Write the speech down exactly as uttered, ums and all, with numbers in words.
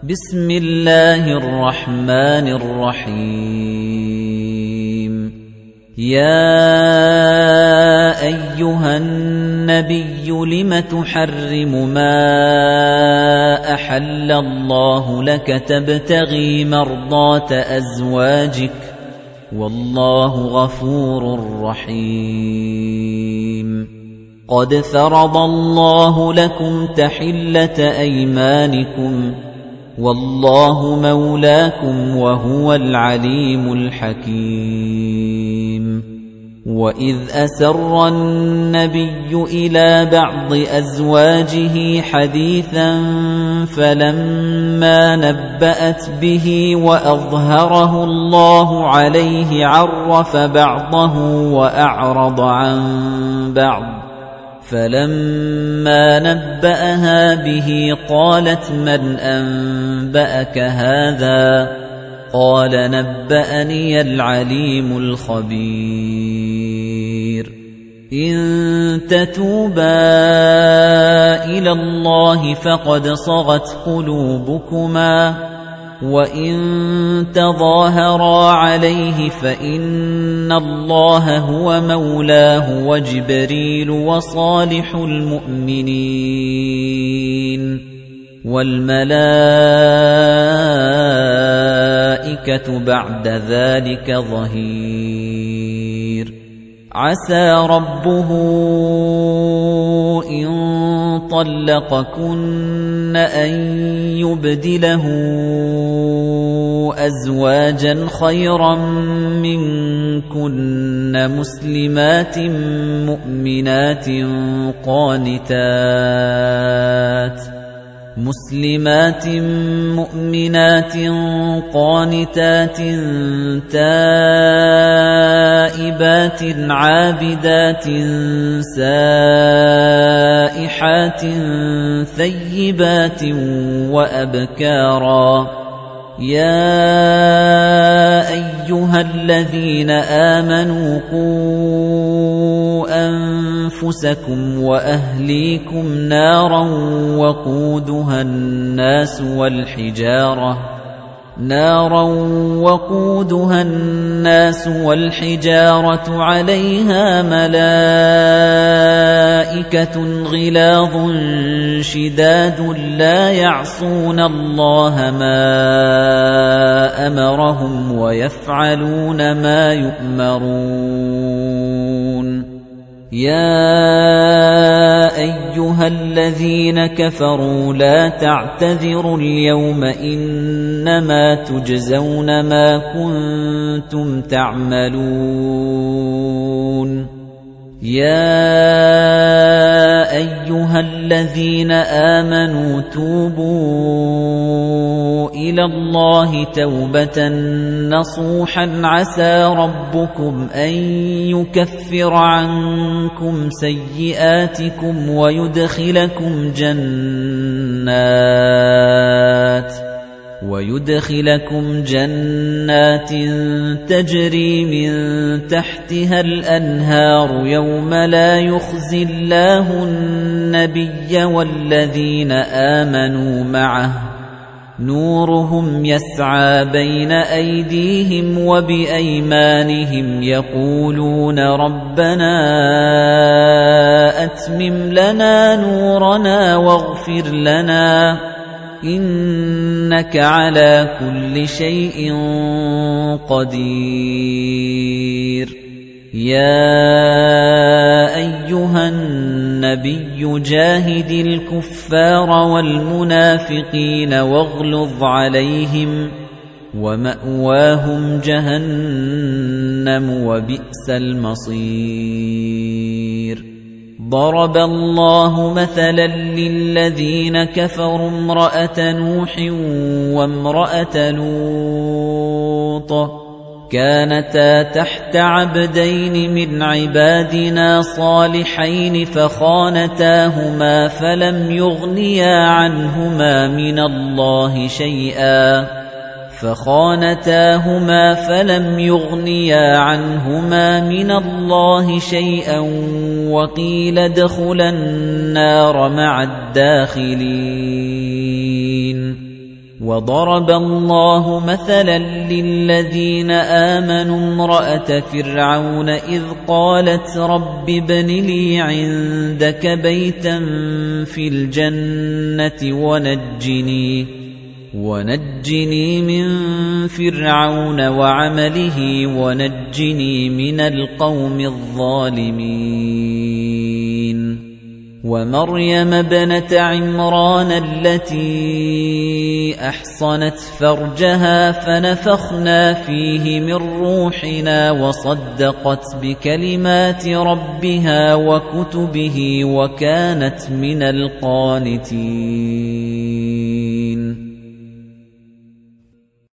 بسم الله الرحمن الرحيم يا أيها النبي لم تحرم ما أحل الله لك تبتغي مرضات أزواجك والله غفور رحيم قد فرض الله لكم تحلة أيمانكم والله مولاكم وهو العليم الحكيم وإذ أسر النبي إلى بعض أزواجه حديثا فلما نبأت به وأظهره الله عليه عرف بعضه وأعرض عن بعض فَلَمَّا نَبَّأَهَا بِهِ قَالَتْ مَنْ أَنبَأَكَ هَذَا قَالَ نَبَّأَنِيَ الْعَلِيمُ الْخَبِيرُ إِن تَتُوبَا إِلَى اللَّهِ فَقَدْ صَغَتْ قُلُوبُكُمَا وَإِن تَظَاهَرَا عَلَيْهِ فَإِنَّ اللَّهَ هُوَ مَوْلَاهُ وَجِبْرِيلُ وَصَالِحُ الْمُؤْمِنِينَ وَالْمَلَائِكَةُ بَعْدَ ذَلِكَ ظَهِيرٌ عَسَى رَبُّهُ إِن طَلَّقَكُنَّ أَن يُبْدِلَهُ أَزْوَاجًا خَيْرًا مِنكُنَّ مُسْلِمَاتٍ مُؤْمِنَاتٍ قَانِتَاتٍ مسلمات مؤمنات قانتات تائبات عابدات سائحات ثيبات وأبكارا يا أيها الذين آمنوا قوا أنفسكم وأهليكم نارا وقودها الناس والحجارة نارا وقودها الناس والحجارة عليها ملائكة غلاظ شداد لا يعصون الله ما أمرهم ويفعلون ما يؤمرون يا أيها الذين كفروا لا تعتذروا اليوم إنما تجزون ما كنتم تعملون يا أيها الذين آمنوا توبوا إلى الله توبة نصوحا عسى ربكم أن يكفر عنكم سيئاتكم ويدخلكم جنات ويدخلكم جنات تجري من تحتها الأنهار يوم لا يخزي الله النبي والذين آمنوا معه نورهم يسعى بين أيديهم وبأيمانهم يقولون ربنا أتمم لنا نورنا واغفر لنا إنك على كل شيء قدير يا أيها النبي جاهد الكفار والمنافقين واغلظ عليهم ومأواهم جهنم وبئس المصير ضرب الله مثلا للذين كفروا امرأة نوح وامرأة لوط كانتا تحت عبدين من عبادنا صالحين فخانتاهما فلم يغنيا عنهما من الله شيئا فخانتاهما فلم يغنيا عنهما من الله شيئا وقيل ادخلا النار مع الداخلين وَضَرَبَ اللَّهُ مَثَلًا لِّلَّذِينَ آمَنُوا امْرَأَتَ فِرْعَوْنَ إِذْ قَالَتْ رَبِّ ابْنِ لِي عِندَكَ بَيْتًا فِي الْجَنَّةِ وَنَجِّنِي وَنَجِّنِي مِن فِرْعَوْنَ وَعَمَلِهِ وَنَجِّنِي مِنَ الْقَوْمِ الظَّالِمِينَ وَمَرْيَمَ ابْنَتَ عِمْرَانَ الَّتِي أَحْصَنَتْ فَرْجَهَا فَنَفَخْنَا فِيهِ مِن رُّوحِنَا وَصَدَّقَتْ بِكَلِمَاتِ رَبِّهَا وَكُتُبِهِ وَكَانَتْ مِنَ الْقَانِتِينَ